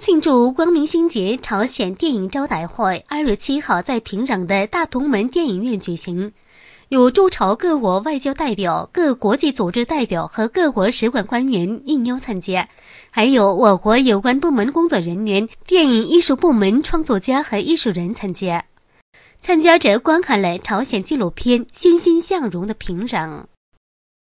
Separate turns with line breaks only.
庆祝光明星节朝鲜电影招待会2月7号在平壤的大同门电影院举行，有驻朝各国外交代表、各国际组织代表和各国使馆官员应邀参加，还有我国有关部门工作人员、电影艺术部门创作家和艺术人参加。参加者观看了朝鲜纪录片《欣欣向荣的平壤》。